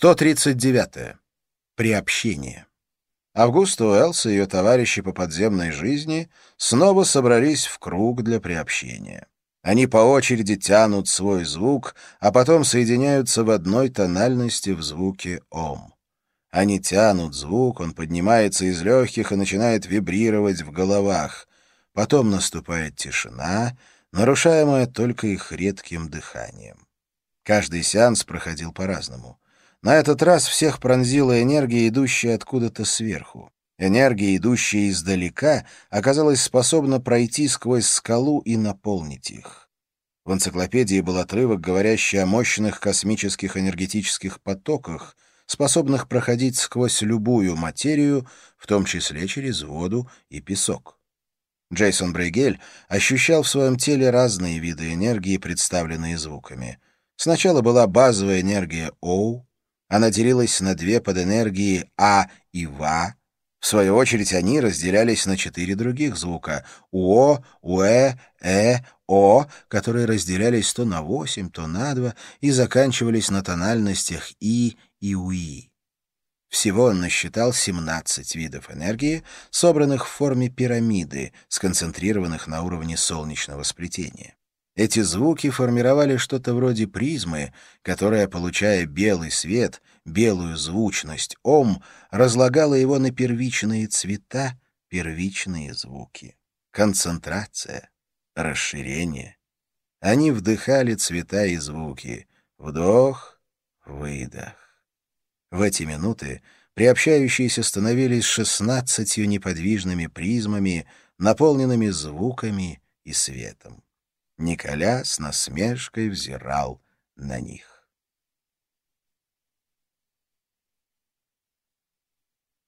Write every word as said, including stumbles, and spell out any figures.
сто тридцать девятое. Приобщение. Августа Уэллс и ее товарищи по подземной жизни снова собрались в круг для приобщения. Они по очереди тянут свой звук, а потом соединяются в одной тональности в звуке «Ом». Они тянут звук, он поднимается из легких и начинает вибрировать в головах. Потом наступает тишина, нарушаемая только их редким дыханием. Каждый сеанс проходил по-разному. На этот раз всех пронзила энергия, идущая откуда-то сверху. Энергия, идущая издалека, оказалась способна пройти сквозь скалу и наполнить их. В энциклопедии был отрывок, говорящий о мощных космических энергетических потоках, способных проходить сквозь любую материю, в том числе через воду и песок. Джейсон Брейгель ощущал в своем теле разные виды энергии, представленные звуками. Сначала была базовая энергия Оу. Она делилась на две подэнергии А и Ва. В свою очередь они разделялись на четыре других звука — УО, УЭ, Э, О, которые разделялись то на восемь, то на два и заканчивались на тональностях И и УИ. Всего он насчитал семнадцать видов энергии, собранных в форме пирамиды, сконцентрированных на уровне солнечного сплетения. Эти звуки формировали что-то вроде призмы, которая, получая белый свет, белую звучность Ом, разлагала его на первичные цвета, первичные звуки. Концентрация, расширение. Они вдыхали цвета и звуки. Вдох, выдох. В эти минуты приобщающиеся становились шестнадцатью неподвижными призмами, наполненными звуками и светом. Николя с насмешкой взирал на них.